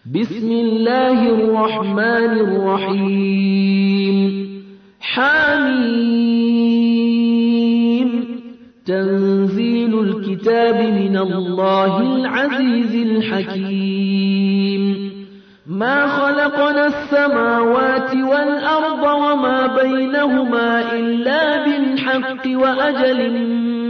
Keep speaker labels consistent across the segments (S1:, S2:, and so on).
S1: بسم الله الرحمن الرحيم حميم تنزيل الكتاب من الله العزيز الحكيم ما خلقنا السماوات والأرض وما بينهما إلا بالحق وأجل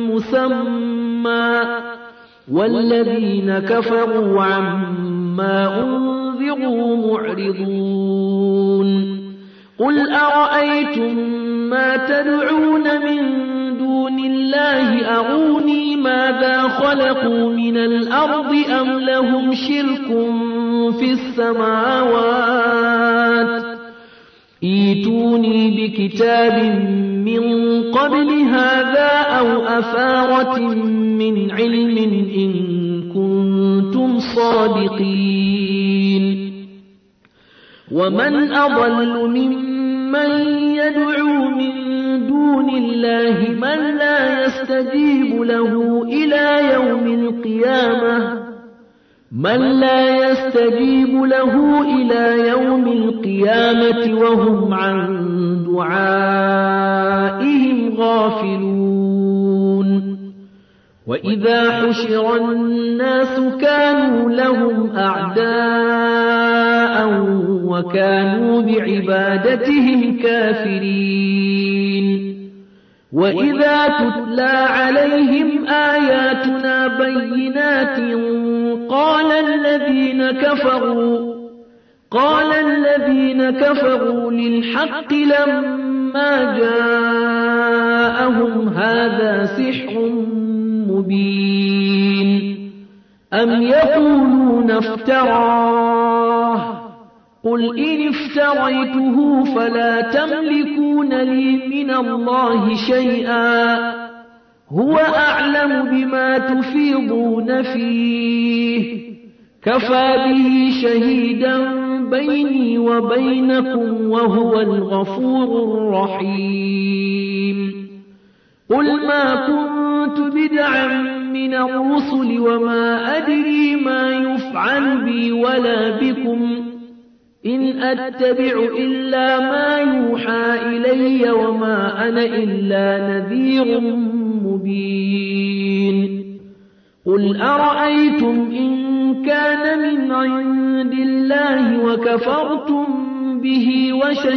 S1: مسمى والذين كفروا عما أنذروا معرضون قل أرأيتم ما تدعون من دون الله أروني ماذا خلقوا من الأرض أم لهم شرك في السماوات ايتوني بكتاب من قبل هذا أو أثارة من علم إن كنتم صادقين ومن أضل ممن يدعو من دون الله من لا يستجيب له إلى يوم القيامة وهم عن دعائهم غافلون وإذا حشر الناس كانوا لهم أعداء وكانوا بعبادتهم كافرين وإذا تتلى عليهم آياتنا بينات قال الذين كفروا للحق لما جاءهم هذا سحر مبين أم يقولون افتراه قل إن افتريته فلا تملكون لي من الله شيئا هو أعلم بما تفيضون فيه كفى به شهيدا بيني وبينكم وهو الغفور الرحيم قل ما كنت بدعا من الرسل وما أدري ما يفعل بي ولا بكم إن أتبع إلا ما يوحى إلي وما أنا إلا نذير مبين قل أرأيتم إن كان من عند الله وكفرتم به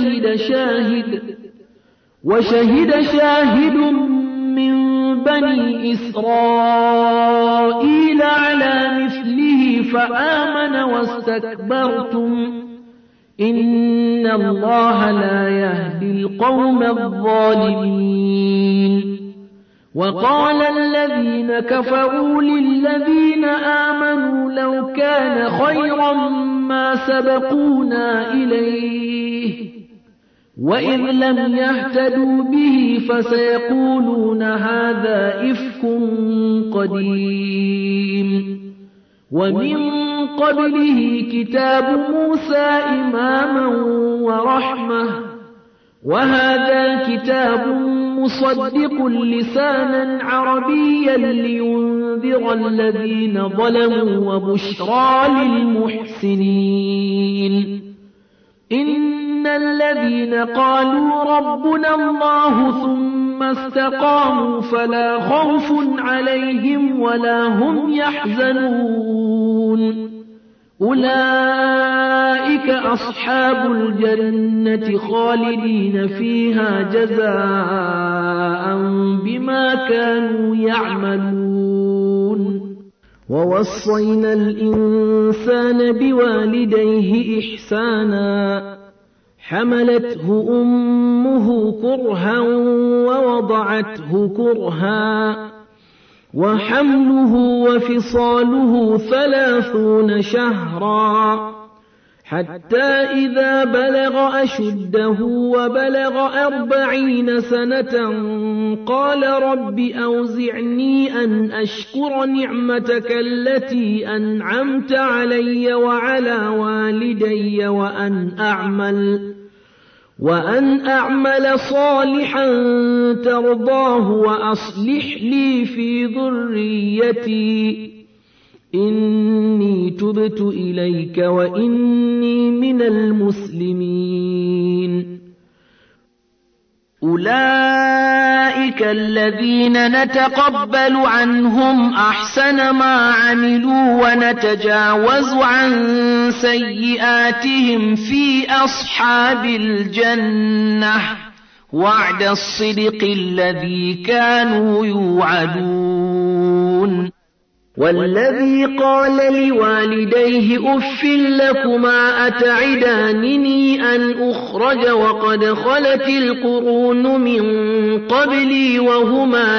S1: وشهد شاهد من بني إسرائيل على مثله فآمن واستكبرتم إن الله لا يهدي القوم الظالمين وقال الذين كفروا للذين آمنوا لو كان خيرا ما سبقونا إليه وإذ لم يهتدوا به فسيقولون هذا إفك قديم ومن قبله كتاب موسى إماما ورحمة وهذا كتاب مصدق لسانا عربيا لينذر الذين ظلموا وبشرى للمحسنين إن الذين قالوا ربنا الله ثم استقاموا فلا خوف عليهم ولا هم يحزنون أولئك أصحاب الجنة خالدين فيها جزاء بما كانوا يعملون ووصينا الإنسان بوالديه إحسانا حملته أمه كرها ووضعته كرها وحمله وفصاله 30 شهرا حتى إذا بلغ أشده وبلغ 40 سنة قال رب أوزعني أن أشكر نعمتك التي أنعمت علي وعلى والدي وأن أعمل صالحا ترضاه وأصلح لي في ذريتي إني تبت إليك وإني من المسلمين أولئك الذين نتقبل عنهم أحسن ما عملوا ونتجاوز عن سيئاتهم في أصحاب الجنة وعد الصدق الذي كانوا يوعدون والذي قال لوالديه أف لكما أتعدانني أن أخرج وقد خلت القرون من قبلي وهما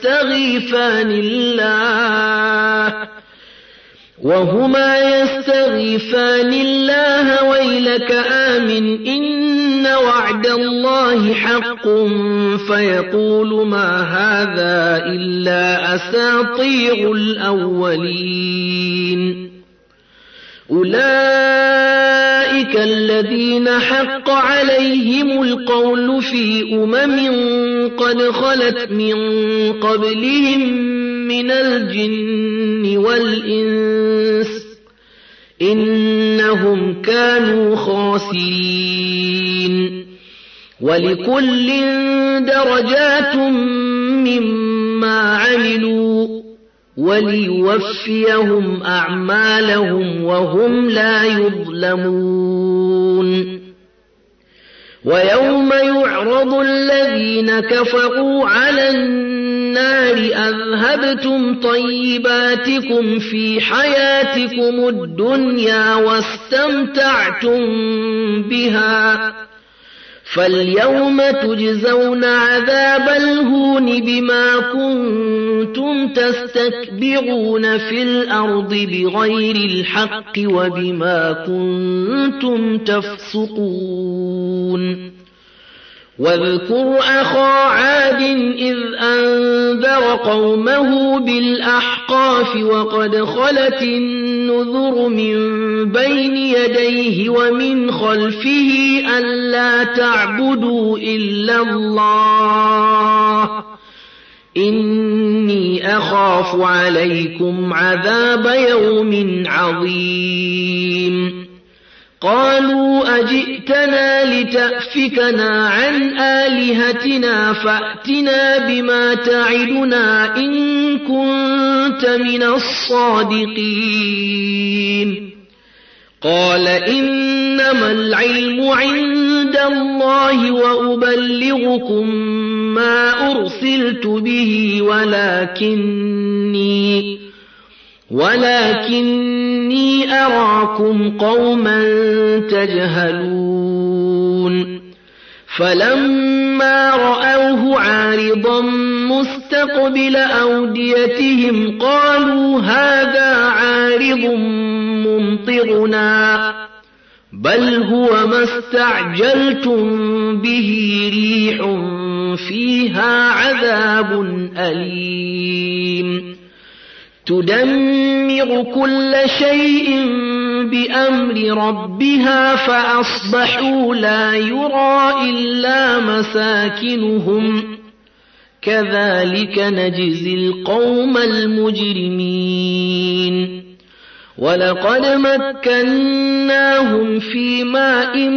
S1: يستغيثان الله ويلك آمن إن وعد الله حق فيقول ما هذا إلا أساطير الأولين أولئك الذين حق عليهم القول في قد خلت من قبلهم من الجن والإنس إنهم كانوا خاسرين ولكل درجات مما عملوا وليوفيهم أعمالهم وهم لا يظلمون ويوم يعرض الذين كفروا على النار أذهبتم طيباتكم في حياتكم الدنيا واستمتعتم بها فاليوم تجزون عذاب الهون بما كنتم تستكبرون في الأرض بغير الحق وبما كنتم تفسقون واذكر أخا عاد إذ أنذر قومه بالأحقاف وقد خلت النذر من بين يديه ومن خلفه ألا تعبدوا إلا الله إني أخاف عليكم عذاب يوم عظيم قالوا أجئتنا لتأفكنا عن آلهتنا فأتنا بما تعدنا إن كنت من الصادقين قال إنما العلم عند الله وأبلغكم ما أرسلت به ولكني أراكم قوما تجهلون فلما رأوه عارضا مستقبل أوديتهم قالوا هذا عارض ممطرنا بل هو ما استعجلتم به ريح فيها عذاب أليم تدمر كل شيء بأمر ربها فأصبحوا لا يرى إلا مساكنهم كذلك نجزي القوم المجرمين ولقد مكناهم في ماء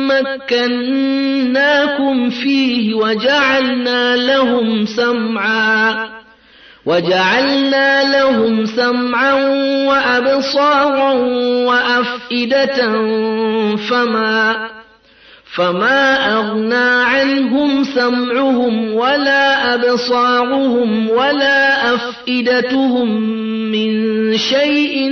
S1: مكناكم فيه وجعلنا لهم سمعا وأبصارا وأفئدة فما أغنى عنهم سمعهم ولا أبصارهم ولا أفئدتهم من شيء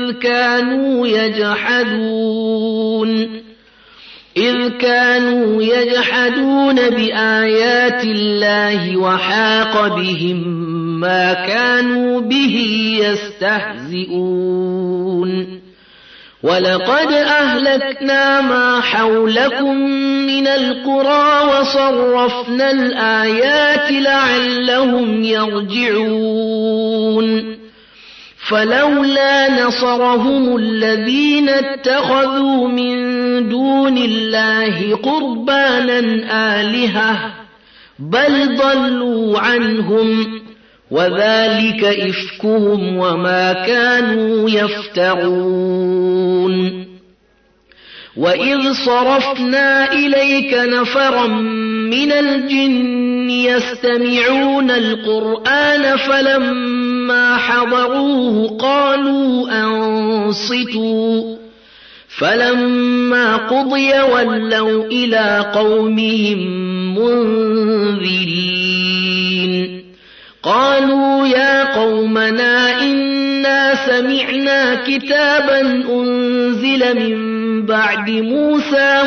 S1: إذ كانوا يجحدون بآيات الله وحاق بهم ما كانوا به يستهزئون ولقد أهلكنا ما حولكم من القرى وصرفنا الآيات لعلهم يرجعون فلولا نصرهم الذين اتخذوا من دون الله قربانا آلهة بل ضلوا عنهم وذلك إفكهم وما كانوا يفترون. وإذ صرفنا إليك نفرا من الجن يستمعون القرآن فلما حضروه قالوا أنصتوا فلما قضي ولوا إلى قومهم منذرين. قالوا يا قومنا إنا سمعنا كتابا أنزل من بعد موسى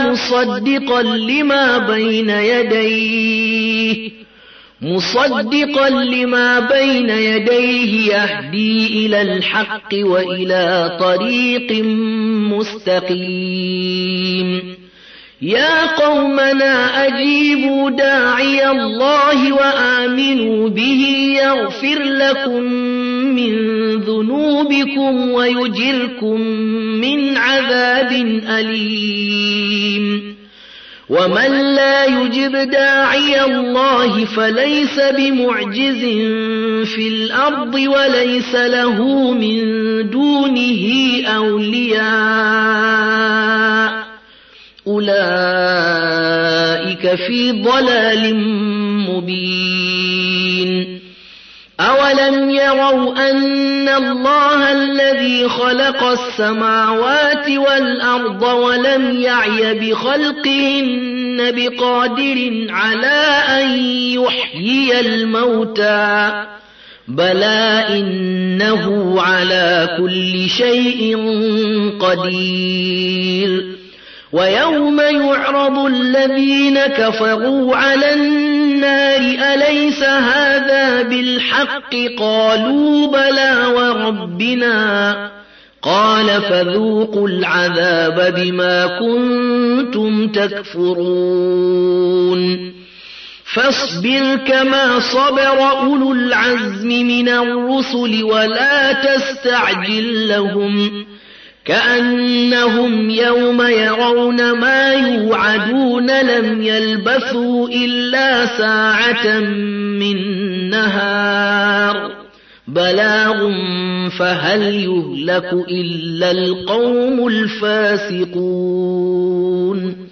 S1: مصدقا لما بين يديه يهدي إلى الحق وإلى طريق مستقيم. يا قومنا أجيبوا داعي الله وآمنوا به يغفر لكم من ذنوبكم ويجركم من عذاب أليم. ومن لا يجب داعي الله فليس بمعجز في الأرض وليس له من دونه أولياء أولئك في ضلال مبين. أولم يروا أن الله الذي خلق السماوات والأرض ولم يعي بخلقهن بقادر على أن يحيي الموتى بلى إنه على كل شيء قدير. ويوم يعرض الذين كفروا على النار أليس هذا بالحق قالوا بلى وربنا قال فذوقوا العذاب بما كنتم تكفرون. فاصبر كما صبر أولو العزم من الرسل ولا تستعجل لهم كأنهم يوم يرون ما يوعدون لم يلبثوا إلا ساعة من نهار بلاغ فهل يهلك إلا القوم الفاسقون.